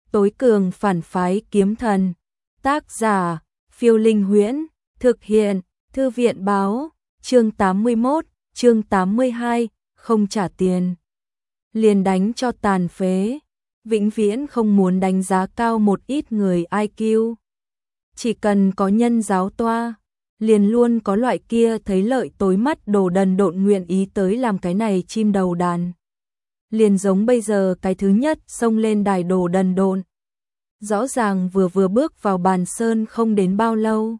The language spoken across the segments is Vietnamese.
tối cường phản phái kiếm thần. Tác giả, Phiêu Linh Huyễn, thực hiện, Thư viện báo, chương 81, chương 82, không trả tiền. Liền đánh cho tàn phế, vĩnh viễn không muốn đánh giá cao một ít người IQ. Chỉ cần có nhân giáo toa, liền luôn có loại kia thấy lợi tối mắt đồ đần độn nguyện ý tới làm cái này chim đầu đàn. Liền giống bây giờ cái thứ nhất xông lên đài đồ đần độn. Rõ ràng vừa bước vào bàn sơn không đến bao lâu.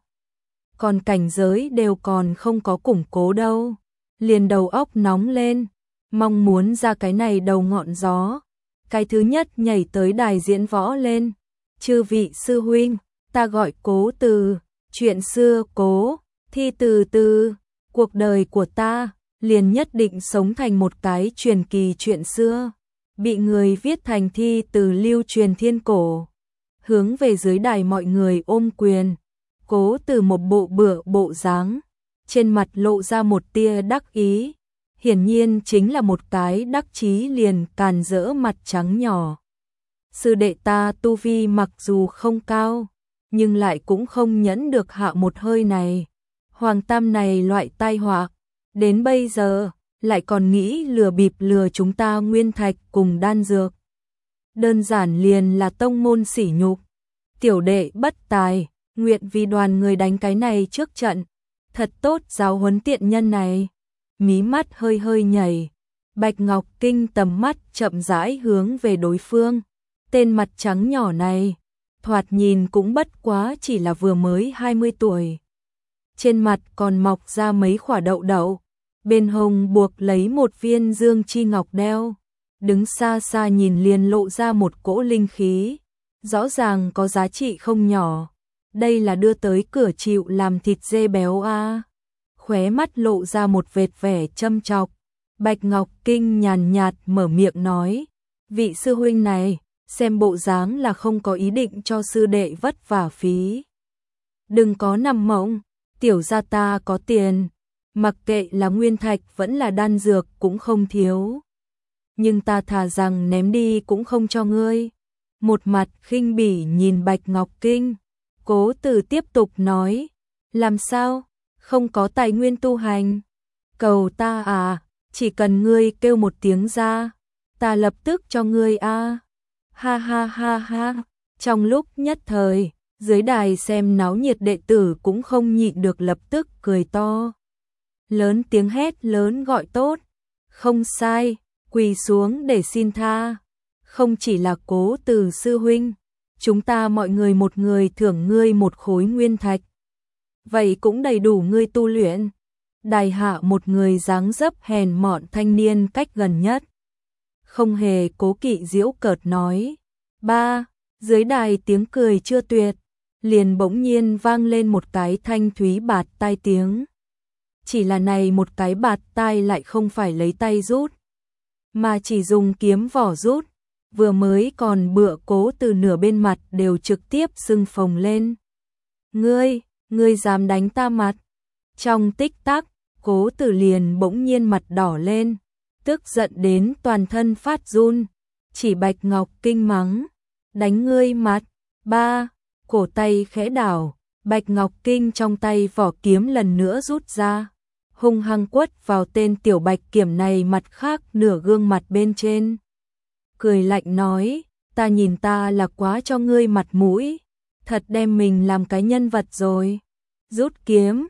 Còn cảnh giới đều còn không có củng cố đâu. Liền đầu óc nóng lên, mong muốn ra cái này đầu ngọn gió. Cái thứ nhất nhảy tới đài diễn võ lên. Chư vị sư huynh, ta gọi Cố Từ, chuyện xưa cố, thi từ, cuộc đời của ta, liền nhất định sống thành một cái truyền kỳ chuyện xưa, bị người viết thành thi từ lưu truyền thiên cổ. Hướng về dưới đài mọi người ôm quyền, Cố Từ một bộ bựa bộ dáng, trên mặt lộ ra một tia đắc ý, hiển nhiên chính là một cái đắc chí liền càn rỡ mặt trắng nhỏ. Sư đệ ta tu vi mặc dù không cao, nhưng lại cũng không nhẫn được hạ một hơi này. Hoàng Tam này loại tai họa, đến bây giờ lại còn nghĩ lừa bịp lừa chúng ta nguyên thạch cùng đan dược. Đơn giản liền là tông môn sỉ nhục. Tiểu đệ bất tài, nguyện vì đoàn người đánh cái này trước trận. Thật tốt giáo huấn tiện nhân này. Mí mắt hơi hơi nhảy, Bạch Ngọc Kinh tầm mắt chậm rãi hướng về đối phương. Tên mặt trắng nhỏ này, thoạt nhìn cũng bất quá chỉ là vừa mới 20 tuổi. Trên mặt còn mọc ra mấy khỏa đậu đậu, bên hông buộc lấy một viên dương chi ngọc đeo. Đứng xa xa nhìn liền lộ ra một cỗ linh khí, rõ ràng có giá trị không nhỏ. Đây là đưa tới cửa chịu làm thịt dê béo a. Khóe mắt lộ ra một vệt vẻ châm chọc. Bạch Ngọc Kinh nhàn nhạt mở miệng nói, vị sư huynh này, xem bộ dáng là không có ý định cho sư đệ vất vả phí. Đừng có nằm mộng, tiểu gia ta có tiền, mặc kệ là nguyên thạch vẫn là đan dược cũng không thiếu. Nhưng ta thà rằng ném đi cũng không cho ngươi. Một mặt khinh bỉ nhìn Bạch Ngọc Kinh, Cố Từ tiếp tục nói, làm sao, không có tài nguyên tu hành. Cầu ta à, chỉ cần ngươi kêu một tiếng ra, ta lập tức cho ngươi a. Ha ha ha ha, trong lúc nhất thời, dưới đài xem náo nhiệt đệ tử cũng không nhịn được lập tức cười to. Lớn tiếng hét lớn gọi tốt, không sai, quỳ xuống để xin tha. Không chỉ là Cố Từ sư huynh, chúng ta mọi người một người thưởng ngươi một khối nguyên thạch. Vậy cũng đầy đủ ngươi tu luyện. Đài hạ một người dáng dấp hèn mọn thanh niên cách gần nhất, không hề cố kỵ giễu cợt nói. Ba, dưới đài tiếng cười chưa tuyệt, liền bỗng nhiên vang lên một cái thanh thúy bạt tai tiếng. Chỉ là này một cái bạt tai lại không phải lấy tay rút, mà chỉ dùng kiếm vỏ rút, vừa mới còn bựa Cố Từ nửa bên mặt đều trực tiếp sưng phồng lên. Ngươi dám đánh ta mặt? Trong tích tắc, Cố Từ liền bỗng nhiên mặt đỏ lên, tức giận đến toàn thân phát run, chỉ Bạch Ngọc Kinh mắng, đánh ngươi mặt. Ba, cổ tay khẽ đảo, Bạch Ngọc Kinh trong tay vỏ kiếm lần nữa rút ra, hung hăng quất vào tên tiểu bạch kiểm này mặt khác nửa gương mặt bên trên. Cười lạnh nói, ta nhìn ta là quá cho ngươi mặt mũi, thật đem mình làm cái nhân vật rồi. Rút kiếm,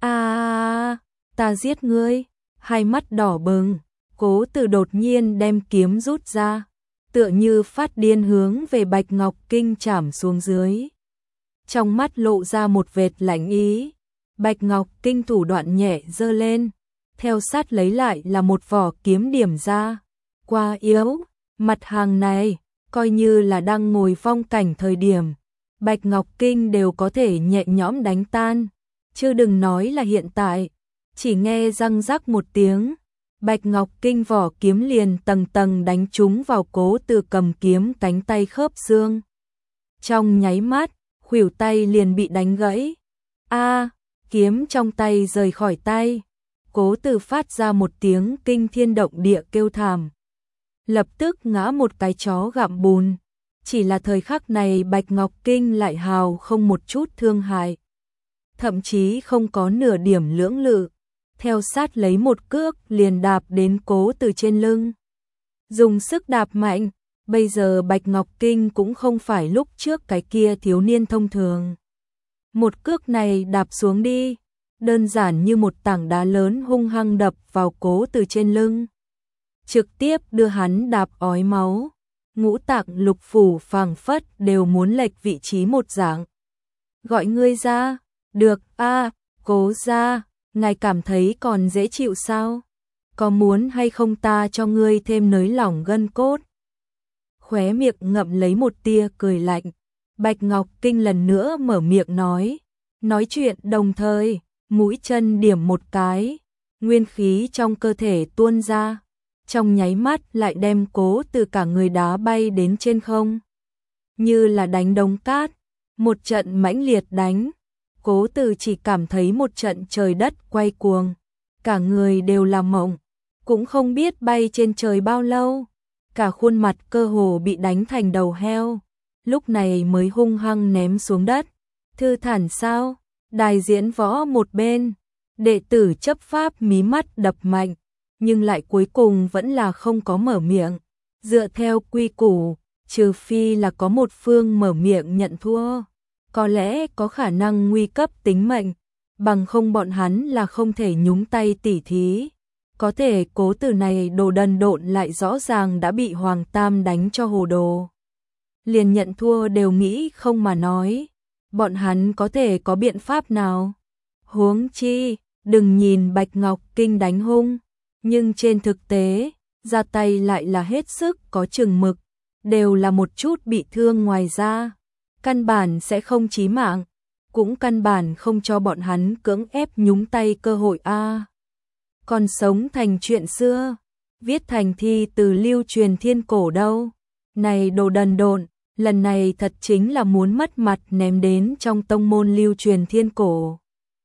ta giết ngươi. Hai mắt đỏ bừng, Cố Từ đột nhiên đem kiếm rút ra, tựa như phát điên hướng về Bạch Ngọc Kinh chảm xuống dưới. Trong mắt lộ ra một vệt lạnh ý, Bạch Ngọc Kinh thủ đoạn nhẹ giơ lên, theo sát lấy lại là một vỏ kiếm điểm ra. Quá yếu, mặt hàng này, coi như là đang ngồi phong cảnh thời điểm, Bạch Ngọc Kinh đều có thể nhẹ nhõm đánh tan, chứ đừng nói là hiện tại. Chỉ nghe răng rắc một tiếng, Bạch Ngọc Kinh vỏ kiếm liền tầng tầng đánh trúng vào Cố Từ cầm kiếm cánh tay khớp xương. Trong nháy mắt, khuỷu tay liền bị đánh gãy. Kiếm trong tay rời khỏi tay. Cố Từ phát ra một tiếng kinh thiên động địa kêu thảm. Lập tức ngã một cái chó gặm bùn. chỉ là thời khắc này Bạch Ngọc Kinh lại hào không một chút thương hại, thậm chí không có nửa điểm lưỡng lự, theo sát lấy một cước liền đạp đến Cố Từ trên lưng. Dùng sức đạp mạnh, bây giờ Bạch Ngọc Kinh cũng không phải lúc trước cái kia thiếu niên thông thường. Một cước này đạp xuống đi, đơn giản như một tảng đá lớn hung hăng đập vào Cố Từ trên lưng, trực tiếp đưa hắn đạp ói máu, ngũ tạng lục phủ phảng phất đều muốn lệch vị trí một dạng. Gọi ngươi ra, được a, Cố gia, ngài cảm thấy còn dễ chịu sao? Có muốn hay không ta cho ngươi thêm nới lỏng gân cốt? Khóe miệng ngậm lấy một tia cười lạnh, Bạch Ngọc Kinh lần nữa mở miệng nói chuyện đồng thời, mũi chân điểm một cái, nguyên khí trong cơ thể tuôn ra, trong nháy mắt lại đem Cố Từ cả người đá bay đến trên không. Như là đánh đống cát, một trận mãnh liệt đánh, Cố Từ chỉ cảm thấy một trận trời đất quay cuồng, cả người đều là mộng, cũng không biết bay trên trời bao lâu, cả khuôn mặt cơ hồ bị đánh thành đầu heo, lúc này mới hung hăng ném xuống đất. Thư thản sao? Đài diễn võ một bên, đệ tử chấp pháp mí mắt đập mạnh, nhưng lại cuối cùng vẫn là không có mở miệng. Dựa theo quy củ, trừ phi là có một phương mở miệng nhận thua, có lẽ có khả năng nguy cấp tính mệnh, bằng không bọn hắn là không thể nhúng tay tỉ thí. Có thể Cố Từ này đồ đần độn lại rõ ràng đã bị Hoàng Tam đánh cho hồ đồ, liền nhận thua đều nghĩ không mà nói, bọn hắn có thể có biện pháp nào? Huống chi, đừng nhìn Bạch Ngọc Kinh đánh hung, nhưng trên thực tế, ra tay lại là hết sức có chừng mực, đều là một chút bị thương ngoài ra, căn bản sẽ không chí mạng, cũng căn bản không cho bọn hắn cưỡng ép nhúng tay cơ hội a. Còn sống thành chuyện xưa, viết thành thi từ lưu truyền thiên cổ đâu. Này đồ đần độn, lần này thật chính là muốn mất mặt ném đến trong tông môn lưu truyền thiên cổ.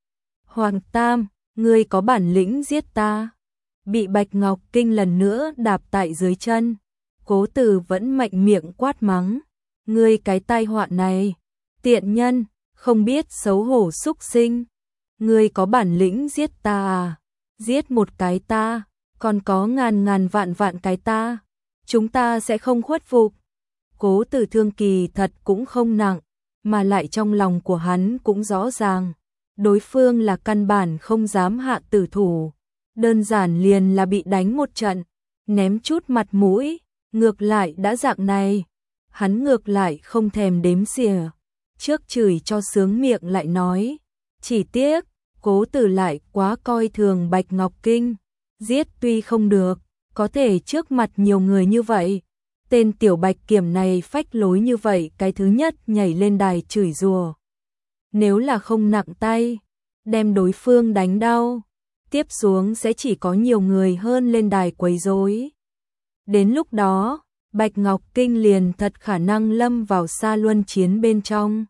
Hoàng Tam, ngươi có bản lĩnh giết ta. Bị Bạch Ngọc Kinh lần nữa đạp tại dưới chân, Cố Từ vẫn mạnh miệng quát mắng. Ngươi cái tai họa này, tiện nhân, không biết xấu hổ xúc sinh. Ngươi có bản lĩnh giết ta à? Giết một cái ta, còn có ngàn ngàn vạn vạn cái ta, chúng ta sẽ không khuất phục. Cố Từ thương kỳ thật cũng không nặng, mà lại trong lòng của hắn cũng rõ ràng, đối phương là căn bản không dám hạ tử thủ, đơn giản liền là bị đánh một trận, ném chút mặt mũi, ngược lại đã dạng này, hắn ngược lại không thèm đếm xỉa, trước chửi cho sướng miệng lại nói, chỉ tiếc, Cố Từ lại quá coi thường Bạch Ngọc Kinh, giết tuy không được, có thể trước mặt nhiều người như vậy, tên tiểu Bạch Kiểm này phách lối như vậy cái thứ nhất nhảy lên đài chửi rủa. Nếu là không nặng tay, đem đối phương đánh đau, tiếp xuống sẽ chỉ có nhiều người hơn lên đài quấy rối. Đến lúc đó, Bạch Ngọc Kinh liền thật khả năng lâm vào sa luân chiến bên trong,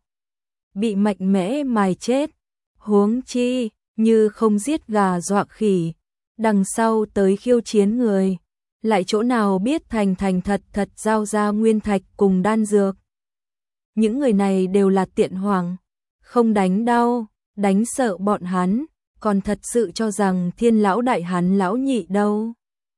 bị mạnh mẽ mài chết. Huống chi, như không giết gà dọa khỉ, đằng sau tới khiêu chiến người, lại chỗ nào biết thành thật thật giao ra nguyên thạch cùng đan dược. Những người này đều là tiện hoàng, không đánh đau, đánh sợ bọn hắn, còn thật sự cho rằng Thiên lão đại hắn lão nhị đâu.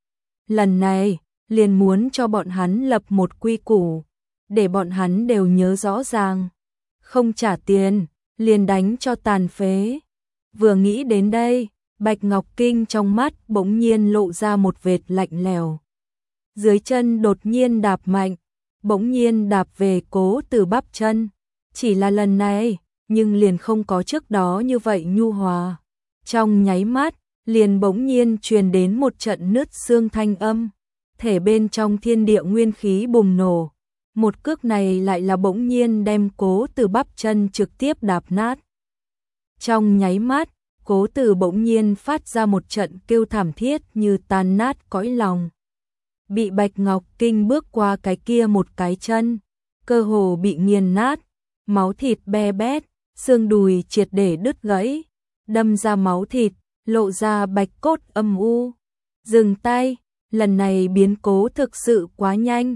Lần này, liền muốn cho bọn hắn lập một quy củ, để bọn hắn đều nhớ rõ ràng, không trả tiền, liền đánh cho tàn phế. Vừa nghĩ đến đây, Bạch Ngọc Kinh trong mắt bỗng nhiên lộ ra một vệt lạnh lẽo. Dưới chân đột nhiên đạp mạnh, bỗng nhiên đạp về Cố Từ bắp chân. Chỉ là lần này, nhưng liền không có trước đó như vậy nhu hòa. Trong nháy mắt, liền bỗng nhiên truyền đến một trận nứt xương thanh âm. Thể bên trong thiên địa nguyên khí bùng nổ. Một cước này lại là bỗng nhiên đem Cố Từ bắp chân trực tiếp đạp nát. Trong nháy mắt, Cố Từ bỗng nhiên phát ra một trận kêu thảm thiết như tan nát cõi lòng. Bị Bạch Ngọc Kinh bước qua cái kia một cái chân, cơ hồ bị nghiền nát, máu thịt be bét, xương đùi triệt để đứt gãy, đâm ra máu thịt, lộ ra bạch cốt âm u. Dừng tay, lần này biến cố thực sự quá nhanh,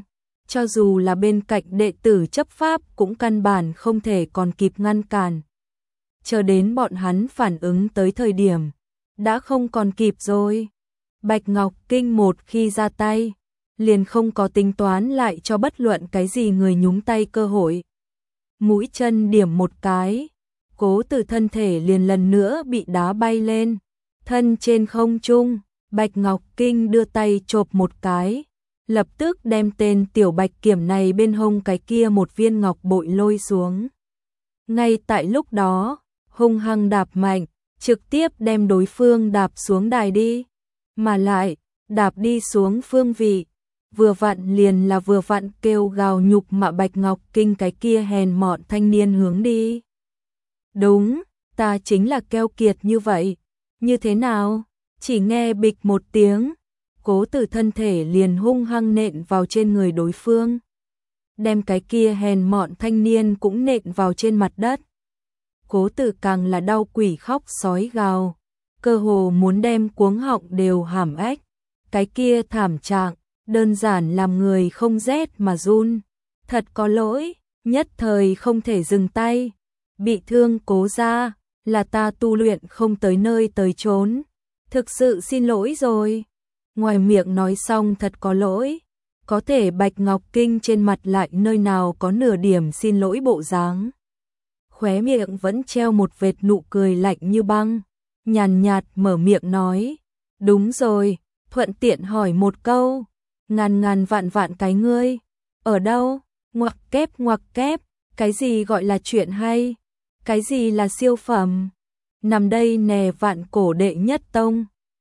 cho dù là bên cạnh đệ tử chấp pháp cũng căn bản không thể còn kịp ngăn cản. Chờ đến bọn hắn phản ứng tới thời điểm, đã không còn kịp rồi. Bạch Ngọc Kinh một khi ra tay, liền không có tính toán lại cho bất luận cái gì người nhúng tay cơ hội. Mũi chân điểm một cái, Cố Tử thân thể liền lần nữa bị đá bay lên, thân trên không trung, Bạch Ngọc Kinh đưa tay chộp một cái, lập tức đem tên tiểu bạch kiểm này bên hông cái kia một viên ngọc bội lôi xuống. Ngay tại lúc đó, hung hăng đạp mạnh, trực tiếp đem đối phương đạp xuống đài đi, mà lại, đạp đi xuống phương vị, vừa vặn liền là vừa vặn kêu gào nhục mạ Bạch Ngọc Kinh cái kia hèn mọn thanh niên hướng đi. Đúng, ta chính là keo kiệt như vậy, như thế nào? Chỉ nghe bịch một tiếng, Cố Tử thân thể liền hung hăng nện vào trên người đối phương, đem cái kia hèn mọn thanh niên cũng nện vào trên mặt đất. Cố Tử càng là đau quỷ khóc sói gào, cơ hồ muốn đem cuống họng đều hàm ếch. Cái kia thảm trạng, đơn giản làm người không rét mà run. Thật có lỗi, nhất thời không thể dừng tay. Bị thương Cố gia, là ta tu luyện không tới nơi tới chốn. Thực sự xin lỗi rồi. Ngoài miệng nói xong thật có lỗi, có thể Bạch Ngọc Kinh trên mặt lại nơi nào có nửa điểm xin lỗi bộ dáng. Khóe miệng vẫn treo một vệt nụ cười lạnh như băng, nhàn nhạt mở miệng nói, đúng rồi, thuận tiện hỏi một câu, ngàn vạn cái ngươi, ở đâu, ngoặc kép, cái gì gọi là chuyện hay, cái gì là siêu phẩm, nằm đây nè vạn cổ đệ nhất tông.